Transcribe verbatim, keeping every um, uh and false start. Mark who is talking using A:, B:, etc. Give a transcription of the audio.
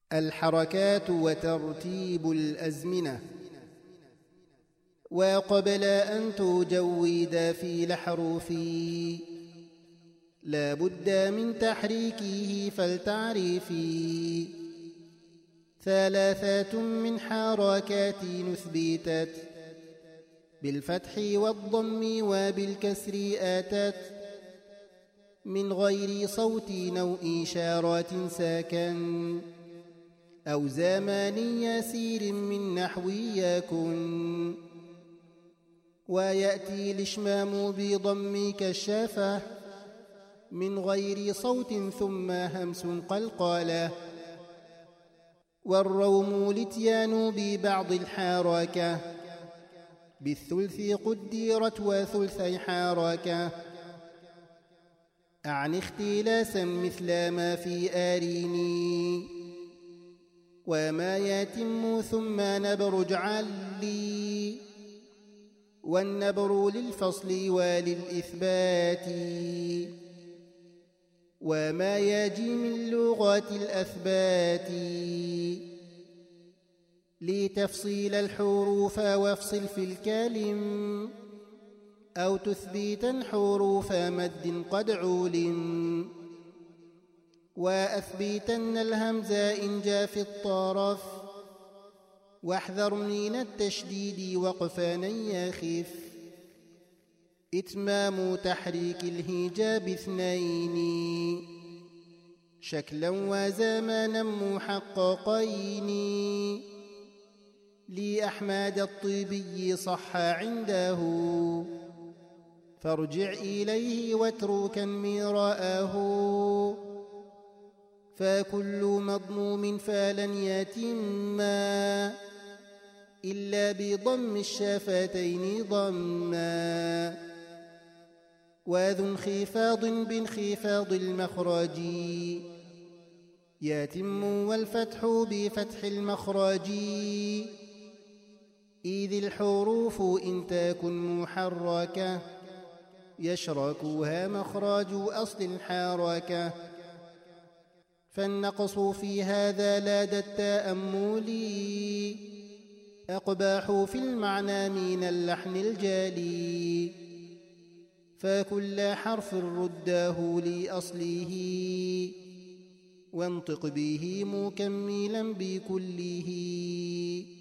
A: الحركات وترتيب الأزمنة. وقبل أن تجود في الأحرف لا بد من تحريكه فلتعرفي ثلاثة من حركات نثبتت بالفتح والضم وبالكسر آتت من غير صوت أو إشارات ساكن أو زمان يسير من نحو يكن. ويأتي الإشمام بضم كالشافة من غير صوت ثم همس قلقالة. والروم الاتيان ببعض الحركة بالثلث قدرت وثلثي حركة أعني اختلاسا مثل ما في آريني وما يتم ثم نبر اجعل لي. والنبر للفصل وللإثبات وما يجي من لغات الأثبات لتفصيل الحروف وافصل في الكلم أو تثبيتا حروف مد قد علم. وأثبيتن الهمز إن جاء في الطرف واحذر من التشديد وقفا يخف. إتمام تحريك الهجاء باثنين شكلا وزمانا محققين لأحمد الطيبي صح عنده فارجع إليه واتركا مراءه. فكل مضموم فلن يتما إلا بضم الشفتين ضما. وذو انخفاض بانخفاض المخرج يتم والفتح بفتح المخرج. إذ الحروف إن تكن محركة يشركها مخرج أصل الحركة. فالنقص في هذا لدى التأمل أقباح في المعنى من اللحن الجلي. فكل حرف رده لأصله وانطق به مكملا بكله.